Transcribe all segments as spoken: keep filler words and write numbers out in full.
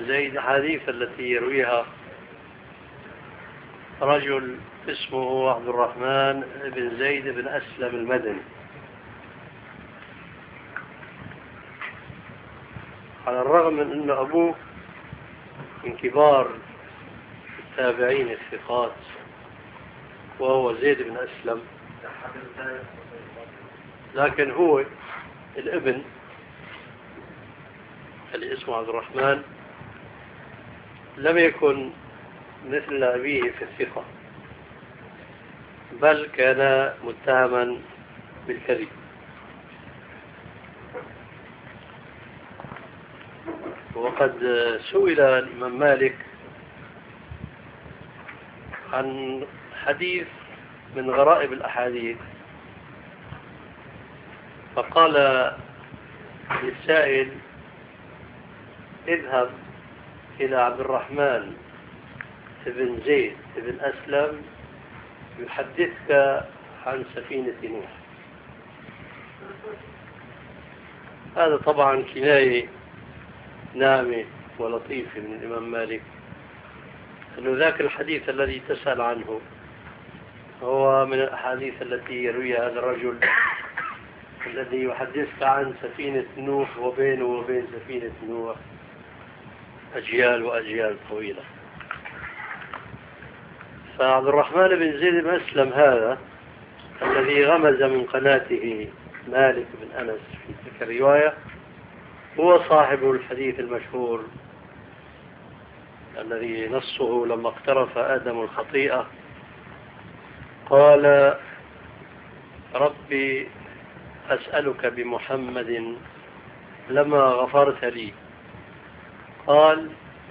زيد الحديث التي يرويها رجل اسمه عبد الرحمن بن زيد بن أسلم المدني، على الرغم من أن أبوه من كبار التابعين الثقات وهو زيد بن أسلم، لكن هو الابن اللي اسمه عبد الرحمن لم يكن مثل أبيه في الثقة، بل كان متهما بالكذب. وقد سئل الإمام مالك عن حديث من غرائب الأحاديث، فقال للسائل: اذهب إلى عبد الرحمن بن زيد بن أسلم يحدثك عن سفينة نوح. هذا طبعا كناية ناعمة ولطيفة من الإمام مالك، أنه ذاك الحديث الذي تسأل عنه هو من الأحاديث التي يرويها هذا الرجل الذي يحدثك عن سفينة نوح، وبينه وبين سفينة نوح أجيال وأجيال طويلة. فعبد الرحمن بن زيد بن أسلم هذا الذي غمز من قناته مالك بن أنس في تلك الرواية هو صاحب الحديث المشهور الذي نصه: لما اقترف آدم الخطيئة قال: ربي أسألك بمحمد لما غفرت لي. قال: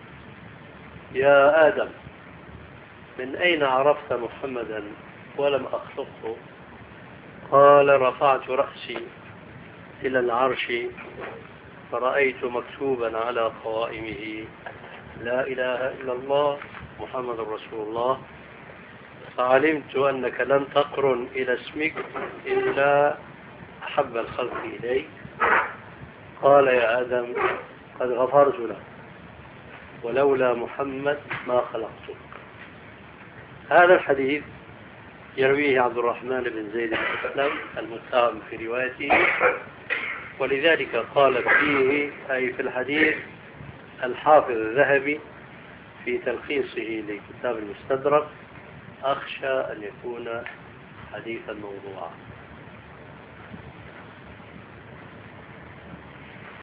يا آدم، من أين عرفت محمدا ولم أخلقه؟ قال: رفعت رأسي إلى العرش فرأيت مكتوبا على قوائمه: لا إله إلا الله محمد رسول الله، فعلمت أنك لن تقرن إلى اسمك إلا أحب الخلق إليك. قال: يا آدم، قد غفرت لك، ولولا محمد ما خلقتك. هذا الحديث يرويه عبد الرحمن بن زيد بن أسلم المتهم في روايته، ولذلك قال فيه أي في الحديث الحافظ الذهبي في تلخيصه لكتاب المستدرك: أخشى أن يكون حديثا موضوعا.